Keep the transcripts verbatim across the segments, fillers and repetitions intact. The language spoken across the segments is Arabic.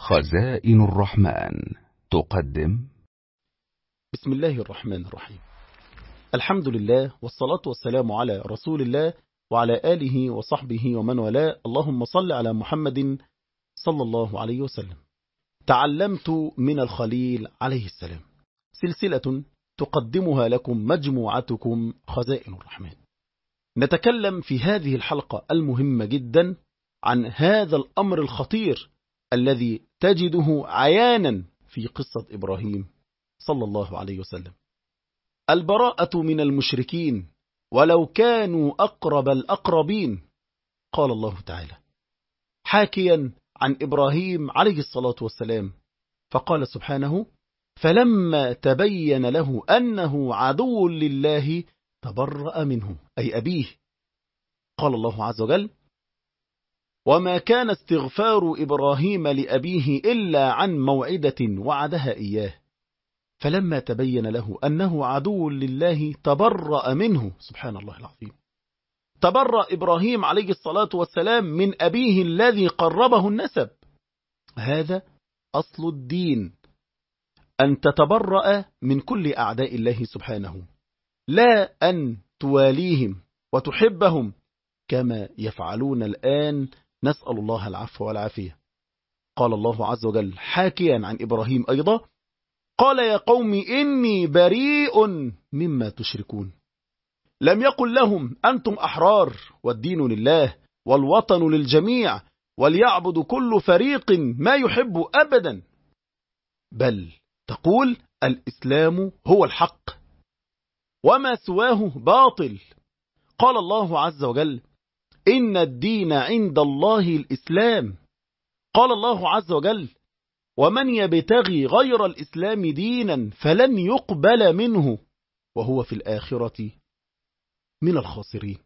خزائن الرحمن تقدم. بسم الله الرحمن الرحيم. الحمد لله والصلاة والسلام على رسول الله وعلى آله وصحبه ومن والاه. اللهم صل على محمد صلى الله عليه وسلم. تعلمت من الخليل عليه السلام، سلسلة تقدمها لكم مجموعتكم خزائن الرحمن. نتكلم في هذه الحلقة المهمة جدا عن هذا الأمر الخطير الذي تجده عيانا في قصة إبراهيم صلى الله عليه وسلم، البراءة من المشركين ولو كانوا أقرب الأقربين. قال الله تعالى حاكيا عن إبراهيم عليه الصلاة والسلام، فقال سبحانه: فلما تبين له أنه عدو لله تبرأ منه، أي أبيه. قال الله عز وجل: وما كان استغفار إبراهيم لأبيه إلا عن موعدة وعدها إياه فلما تبين له أنه عدو لله تبرأ منه. سبحان الله العظيم. تبرأ إبراهيم عليه الصلاة والسلام من أبيه الذي قربه النسب. هذا أصل الدين، أن تتبرأ من كل أعداء الله سبحانه، لا أن تواليهم وتحبهم كما يفعلون الآن، نسأل الله العفو والعافية. قال الله عز وجل حاكيا عن إبراهيم أيضا: قال يا قوم إني بريء مما تشركون. لم يقل لهم أنتم أحرار والدين لله والوطن للجميع وليعبد كل فريق ما يحب أبدا، بل تقول الإسلام هو الحق وما سواه باطل. قال الله عز وجل: إن الدين عند الله الإسلام. قال الله عز وجل: ومن يبتغي غير الإسلام دينا فلن يقبل منه وهو في الآخرة من الخاسرين.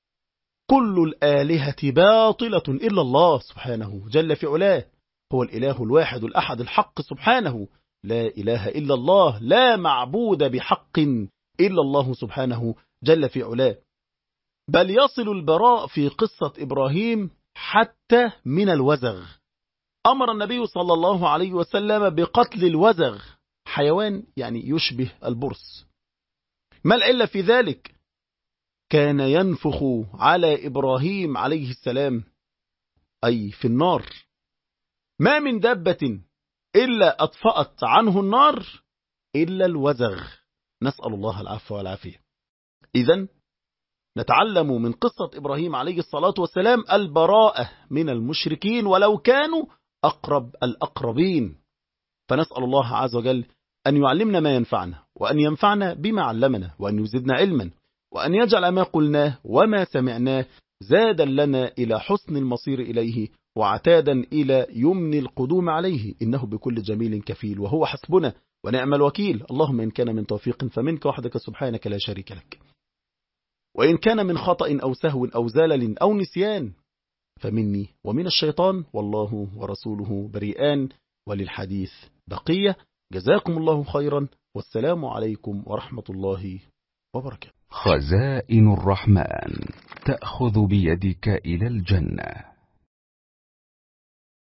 كل الآلهة باطلة إلا الله سبحانه جل في علاه، هو الإله الواحد الأحد الحق سبحانه، لا إله إلا الله، لا معبود بحق إلا الله سبحانه جل في علاه. بل يصل البراء في قصة إبراهيم حتى من الوزغ. أمر النبي صلى الله عليه وسلم بقتل الوزغ، حيوان يعني يشبه البرص. ما العلة في ذلك؟ كان ينفخ على إبراهيم عليه السلام، أي في النار، ما من دابة إلا أطفأت عنه النار إلا الوزغ، نسأل الله العفو والعافية. إذن نتعلم من قصة إبراهيم عليه الصلاة والسلام البراءة من المشركين ولو كانوا أقرب الأقربين. فنسأل الله عز وجل أن يعلمنا ما ينفعنا، وأن ينفعنا بما علمنا، وأن يزدنا علما، وأن يجعل ما قلناه وما سمعناه زادا لنا إلى حسن المصير إليه وعتادا إلى يمن القدوم عليه، إنه بكل جميل كفيل وهو حسبنا ونعم الوكيل. اللهم إن كان من توفيق فمنك وحدك سبحانك لا شريك لك، وإن كان من خطأ أو سهو أو زلل أو نسيان فمني ومن الشيطان، والله ورسوله بريئان، وللحديث بقية. جزاكم الله خيرا، والسلام عليكم ورحمة الله وبركاته. خزائن الرحمن تأخذ بيدك إلى الجنة.